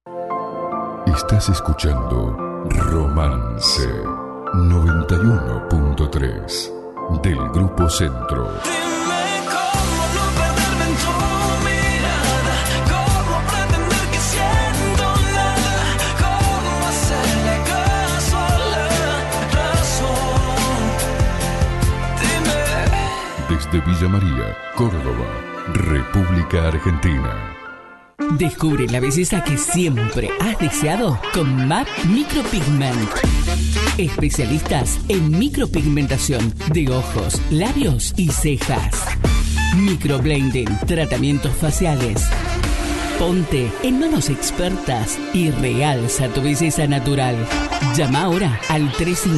Estás escuchando Romance 91.3 del Grupo Centro. Dime cómo no perderme en tu mirada, cómo pretender que siento nada, cómo hacerle caso a la razón. Dime. Desde Villa María, Córdoba, República Argentina. Descubre la belleza que siempre has deseado con MAP Micropigment. Especialistas en micropigmentación de ojos, labios y cejas. Microblending, tratamientos faciales. Ponte en manos expertas y realza tu belleza natural. Llama ahora al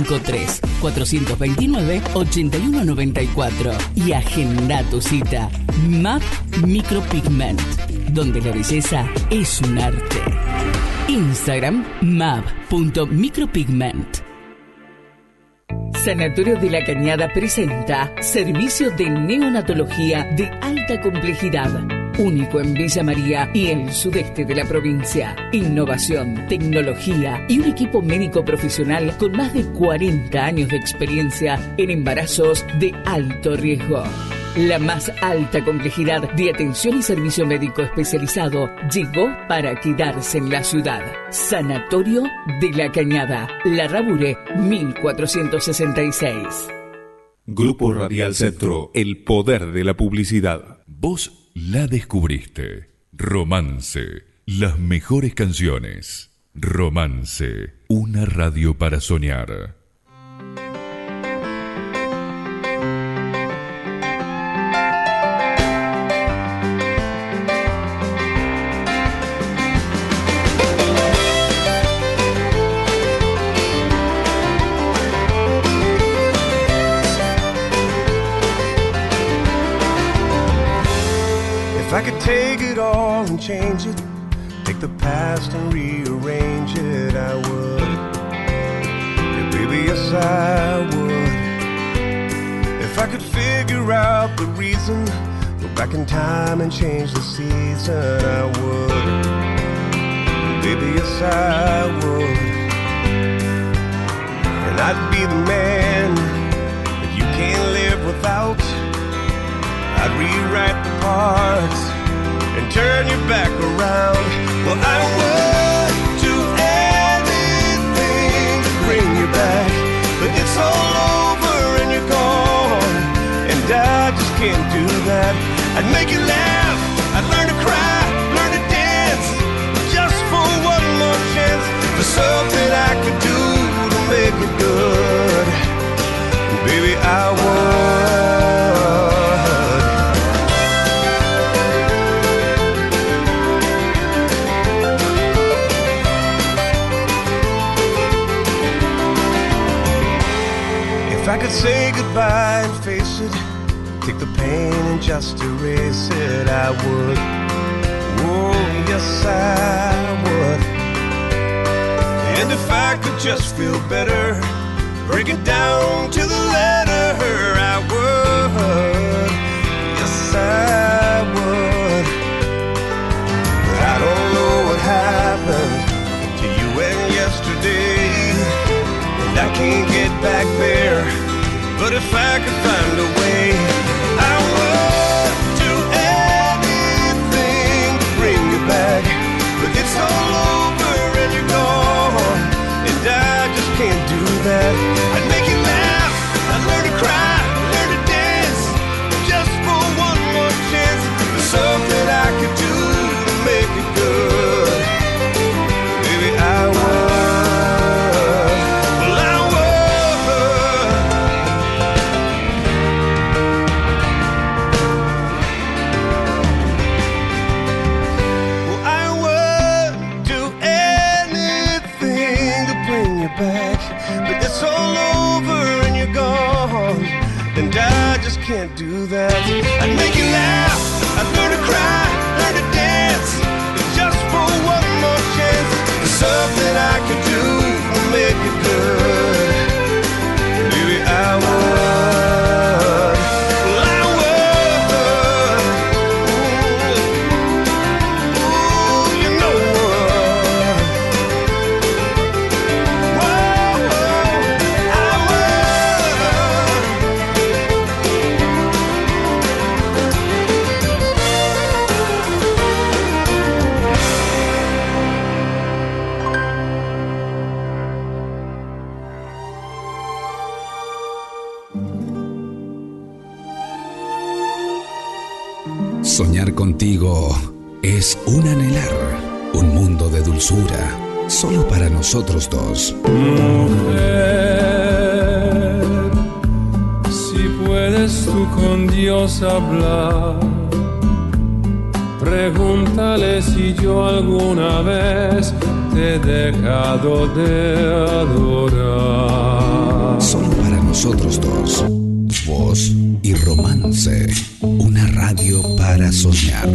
353-429-8194 y agenda tu cita. MAP Micropigment, donde la belleza es un arte. Instagram map.micropigment. Sanatorio de la Cañada presenta servicio de neonatología de alta complejidad. Único en Villa María y el sudeste de la provincia. Innovación, tecnología y un equipo médico profesional con más de 40 años de experiencia en embarazos de alto riesgo. La más alta complejidad de atención y servicio médico especializado llegó para quedarse en la ciudad. Sanatorio de la Cañada, Larrabure 1466. Grupo Radial Centro, el poder de la publicidad. Vos la descubriste. Romance, las mejores canciones. Romance, una radio para soñar. If I could take it all and change it, take the past and rearrange it, I would. Yeah, baby, yes, I would. If I could figure out the reason, go back in time and change the season, I would. Baby, yes, I would. And I'd be the man that you can't live without. I'd rewrite the parts and turn you back around. Well, I would do anything to bring you back, but it's all over and you're gone, and I just can't do that. I'd make you laugh, I'd learn to cry, learn to dance, just for one more chance, for something I could do to make it good. Baby, I would. If I could say goodbye and face it, take the pain and just erase it, I would. Oh, yes, I would. And if I could just feel better, break it down to the letter, I would. Yes, I would. But I don't know what happened to you and yesterday, and I can't get back there. But if I could find a way, I would do anything to bring you back. But it's all over and you're gone, and I just can't do that. I'd make you laugh, I'd learn to cry, learn to dance, just for one more chance, for something I could do to make it good. Baby, I would. Can't do that. I'd make you laugh, I'd learn to cry, learn to dance, just for one more chance, for something I could do to make it good. Baby, I would. Well, I would. Ooh, you know what? Soñar contigo es un anhelar, un mundo de dulzura, solo para nosotros dos. Mujer, si puedes tú con Dios hablar, pregúntale si yo alguna vez te he dejado de adorar. Solo para nosotros dos, voz y romance, una radio para soñar.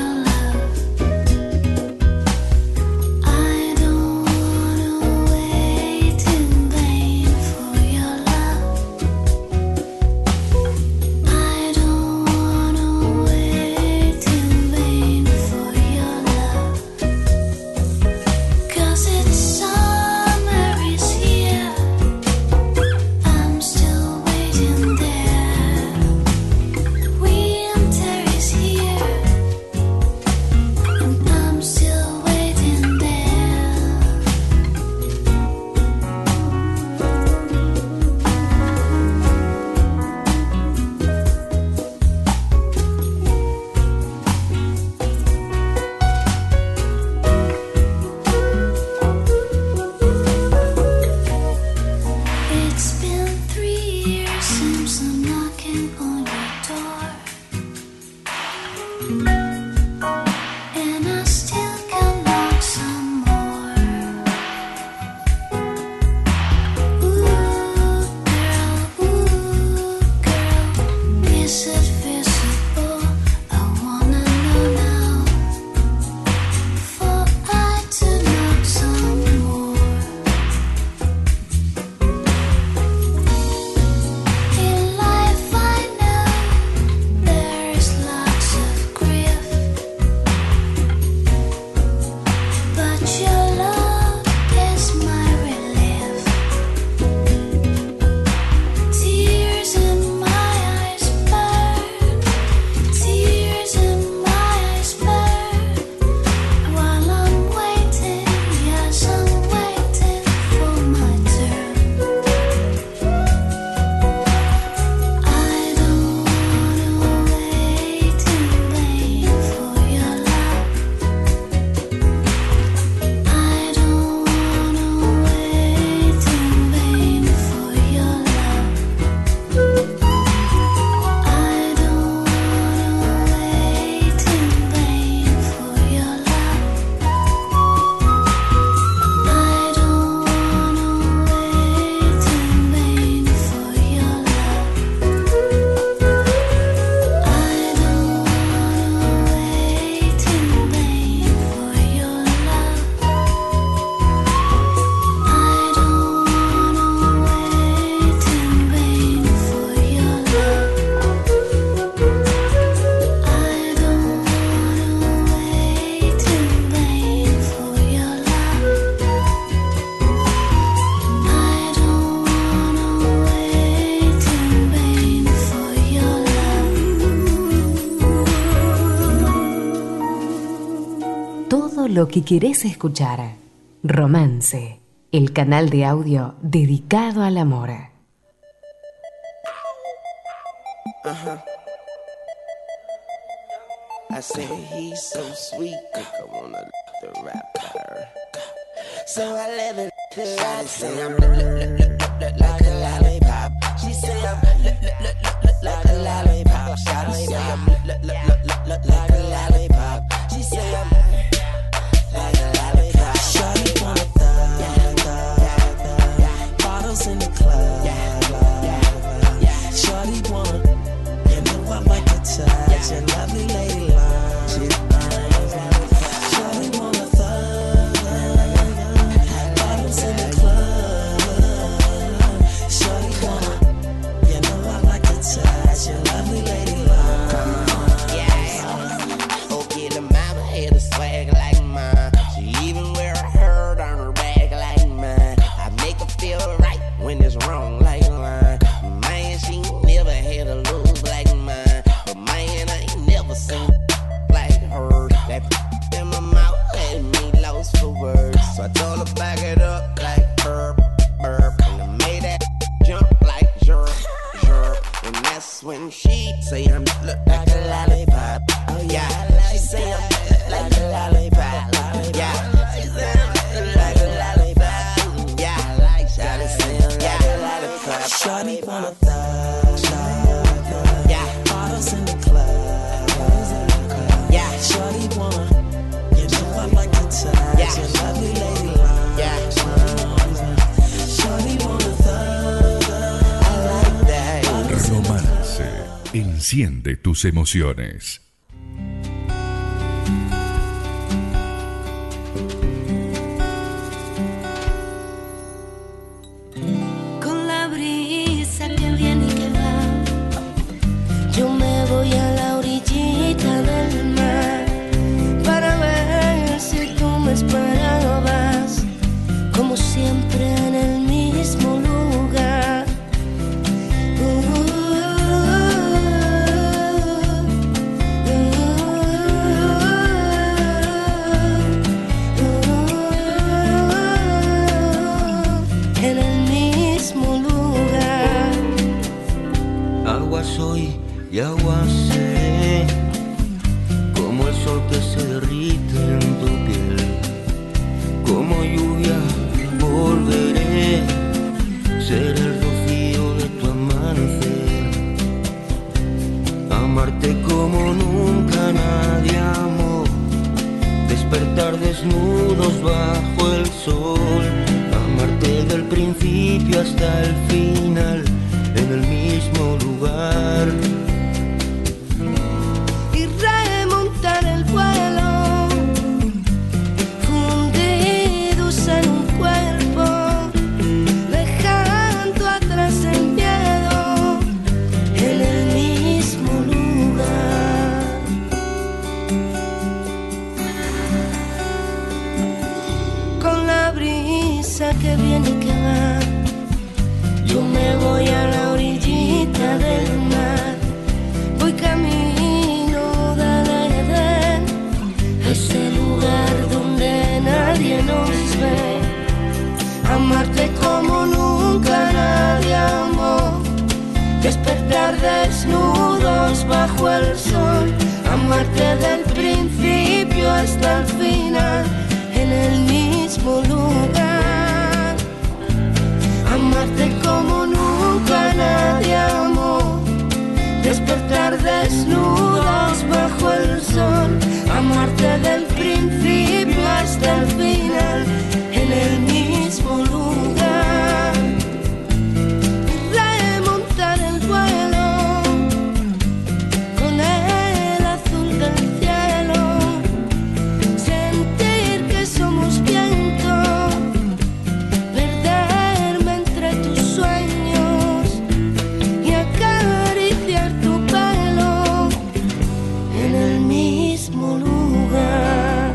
I don't wanna wait. lo que querés escuchar. Romance, el canal de audio dedicado al amor. I say he's so sweet, think I wanna the rapper. So I let it ride. Say I'm like a lollipop. She say I'm like a lollipop. She say I'm like a lollipop. She say I'm like a lollipop. Shawty wanna thug, bottles in the club. Shawty wanna, you know I like to touch a lovely lady like. Shawty wanna thug, bottles in the club. Shawty wanna, you know I like to touch a lovely lady like. Come on, yeah. Okay, the mama had a swag like mine. She even wear a hurt on her back like mine. I make her feel right when it's wrong like mine. Man, she never had a lose like mine. But man, I ain't never seen like her. That in my mouth had me lost for words. So I told her back it up like burp, burp. And I made that jump like jerk, jerk. And that's when she say I'm look like a lollipop. Oh yeah, she say I'm like a lollipop. Yeah, she say I'm like a lollipop. Yeah, like Shawty say I'm like a lollipop. Shawty wanna thug, yeah, bottles in the club. Yeah, Shawty wanna, you know I like to touch a lovely lady like. Yeah, Shawty wanna thug, I like that. Romance. Enciende tus emociones. Con la brisa que viene y que va, yo me voy a la orillita del mar para ver si tú me esperabas, como siempre en el mismo lugar. En el mismo lugar. Agua soy y agua seré, como el sol que se derrite en tu piel. Como lluvia volveré, seré el rocío de tu amanecer. Amarte como nunca nadie amó, despertar desnudos bajo el sol. Amarte del principio hasta el final, en el mismo lugar. Y remontar el vuelo, fundidos en un cuerpo, dejando atrás el miedo, en el mismo lugar. Con la brisa que viene y que va, yo me voy a la orillita del mar. Voy camino del Edén, a ese lugar donde nadie nos ve. Amarte como nunca nadie amó, despertar desnudos bajo el sol. Amarte del principio hasta el final, en el mismo lugar. Amarte como nunca nadie amó, despertar desnudos bajo el sol. Amarte del principio hasta el final, en el mismo lugar. Remontar el vuelo con el azul del cielo, sentir que somos viento, perderme entre tus sueños y acariciar tu pelo, en el mismo lugar.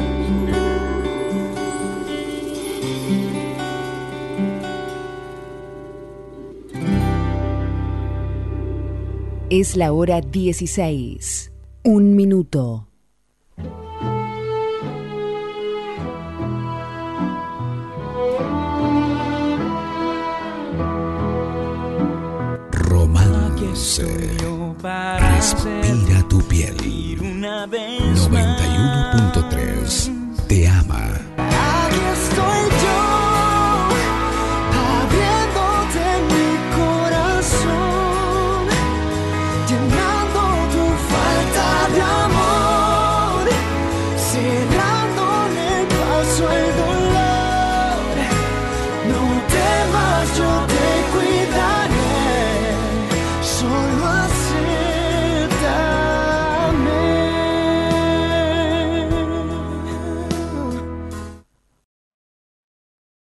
Es la hora 16. 1 minuto. Romance. Respira tu piel. Una vez